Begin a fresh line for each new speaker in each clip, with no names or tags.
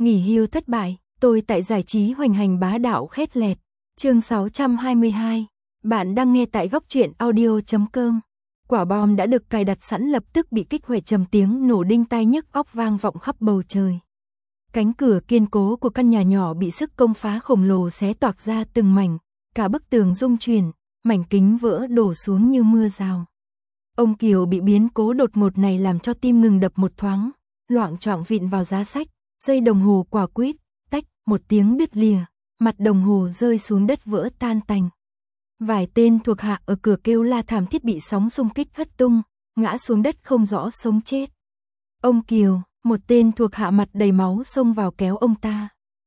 Nghỉ hưu thất bại, tôi tại giải trí hoành hành bá đạo khét lẹt. Chương 622. Bạn đang nghe tại góc truyện audio.com. Quả bom đã được cài đặt sẵn lập tức bị kích hoạt, trầm tiếng nổ đinh tai nhức óc vang vọng khắp bầu trời. Cánh cửa kiên cố của căn nhà nhỏ bị sức công phá khổng lồ xé toạc ra từng mảnh, cả bức tường rung chuyển, mảnh kính vỡ đổ xuống như mưa rào. Ông Kiều bị biến cố đột ngột này làm cho tim ngừng đập một thoáng, loạng choạng vịn vào giá sách, dây đồng hồ quả quýt, tách, một tiếng đứt lìa, mặt đồng hồ rơi xuống đất vỡ tan tành. Vài tên thuộc hạ ở cửa kêu la thảm thiết, bị sóng xung kích hất tung, ngã xuống đất không rõ sống chết. Ông Kiều, một tên thuộc hạ mặt đầy máu xông vào kéo ông ta.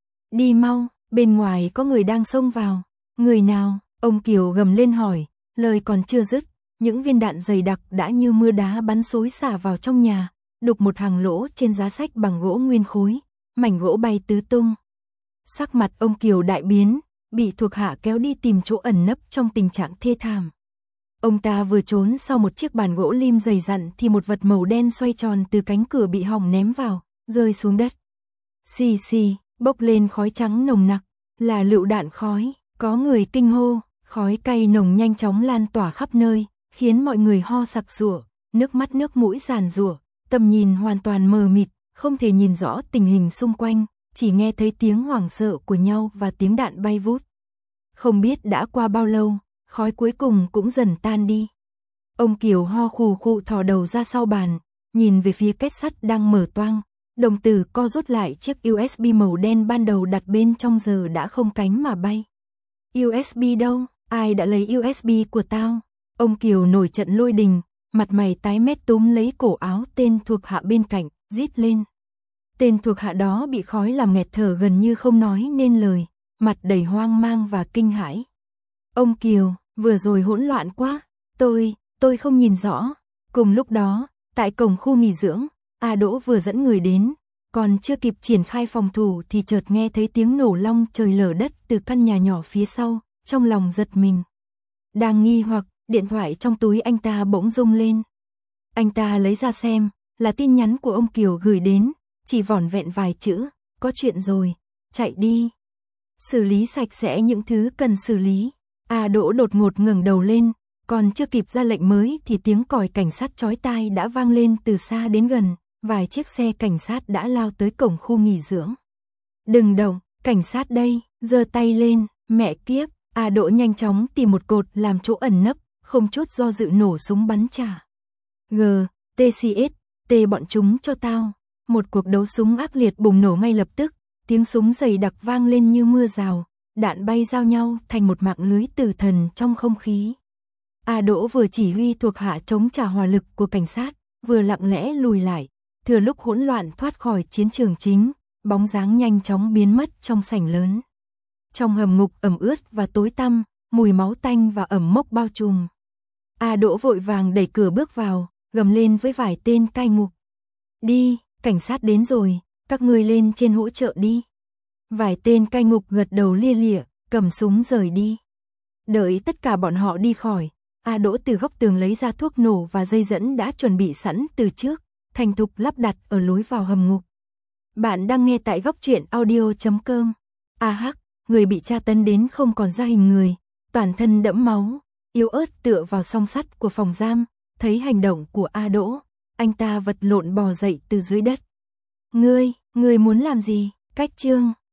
Đi mau, bên ngoài có người đang xông vào. Người nào? Ông Kiều gầm lên hỏi, lời còn chưa dứt, những viên đạn dày đặc đã như mưa đá bắn xối xả vào trong nhà, đục một hàng lỗ trên giá sách bằng gỗ nguyên khối, mảnh gỗ bay tứ tung. Sắc mặt ông Kiều đại biến, bị thuộc hạ kéo đi tìm chỗ ẩn nấp trong tình trạng thê thảm. Ông ta vừa trốn sau một chiếc bàn gỗ lim dày dặn thì một vật màu đen xoay tròn từ cánh cửa bị hỏng ném vào, rơi xuống đất. Xì xì, bốc lên khói trắng nồng nặc, là lựu đạn khói, có người kinh hô, khói cay nồng nhanh chóng lan tỏa khắp nơi, khiến mọi người ho sặc sụa, nước mắt nước mũi giàn giụa, tầm nhìn hoàn toàn mờ mịt, không thể nhìn rõ tình hình xung quanh, chỉ nghe thấy tiếng hoảng sợ của nhau và tiếng đạn bay vút. Không biết đã qua bao lâu, khói cuối cùng cũng dần tan đi. Ông Kiều ho khù khụ thò đầu ra sau bàn, nhìn về phía két sắt đang mở toang, đồng tử co rút lại, chiếc USB màu đen ban đầu đặt bên trong giờ đã không cánh mà bay. USB đâu? Ai đã lấy USB của tao? Ông Kiều nổi trận lôi đình, mặt mày tái mét túm lấy cổ áo tên thuộc hạ bên cạnh, rít lên. Tên thuộc hạ đó bị khói làm nghẹt thở, gần như không nói nên lời, mặt đầy hoang mang và kinh hãi. Ông Kiều, vừa rồi hỗn loạn quá, tôi không nhìn rõ. Cùng lúc đó, tại cổng khu nghỉ dưỡng, A Đỗ vừa dẫn người đến, còn chưa kịp triển khai phòng thủ thì chợt nghe thấy tiếng nổ long trời lở đất từ căn nhà nhỏ phía sau, trong lòng giật mình. Đang nghi hoặc, điện thoại trong túi anh ta bỗng rung lên. Anh ta lấy ra xem, là tin nhắn của ông Kiều gửi đến, chỉ vỏn vẹn vài chữ, có chuyện rồi, chạy đi. Xử lý sạch sẽ những thứ cần xử lý. A Đỗ đột ngột ngẩng đầu lên, còn chưa kịp ra lệnh mới thì tiếng còi cảnh sát chói tai đã vang lên từ xa đến gần, vài chiếc xe cảnh sát đã lao tới cổng khu nghỉ dưỡng. Đừng động, cảnh sát đây, giơ tay lên, mẹ kiếp. A Đỗ nhanh chóng tìm một cột làm chỗ ẩn nấp, không chút do dự nổ súng bắn trả. TCS, bọn chúng cho tao. Một cuộc đấu súng ác liệt bùng nổ ngay lập tức, tiếng súng dày đặc vang lên như mưa rào, đạn bay giao nhau thành một mạng lưới tử thần trong không khí. A Đỗ vừa chỉ huy thuộc hạ chống trả hỏa lực của cảnh sát, vừa lặng lẽ lùi lại, thừa lúc hỗn loạn thoát khỏi chiến trường chính, bóng dáng nhanh chóng biến mất trong sảnh lớn. Trong hầm ngục ẩm ướt và tối tăm, mùi máu tanh và ẩm mốc bao trùm. A Đỗ vội vàng đẩy cửa bước vào, gầm lên với vài tên cai ngục. Đi, cảnh sát đến rồi, các ngươi lên trên hỗ trợ đi. Vài tên cai ngục gật đầu lia lịa, cầm súng rời đi. Đợi tất cả bọn họ đi khỏi, A Đỗ từ góc tường lấy ra thuốc nổ và dây dẫn đã chuẩn bị sẵn từ trước, thành thục lắp đặt ở lối vào hầm ngục. Bạn đang nghe tại góc truyện audio.com. Người bị tra tấn đến không còn ra hình người, toàn thân đẫm máu, yếu ớt tựa vào song sắt của phòng giam, thấy hành động của A Đỗ, anh ta vật lộn bò dậy từ dưới đất. Ngươi muốn làm gì? Cách chương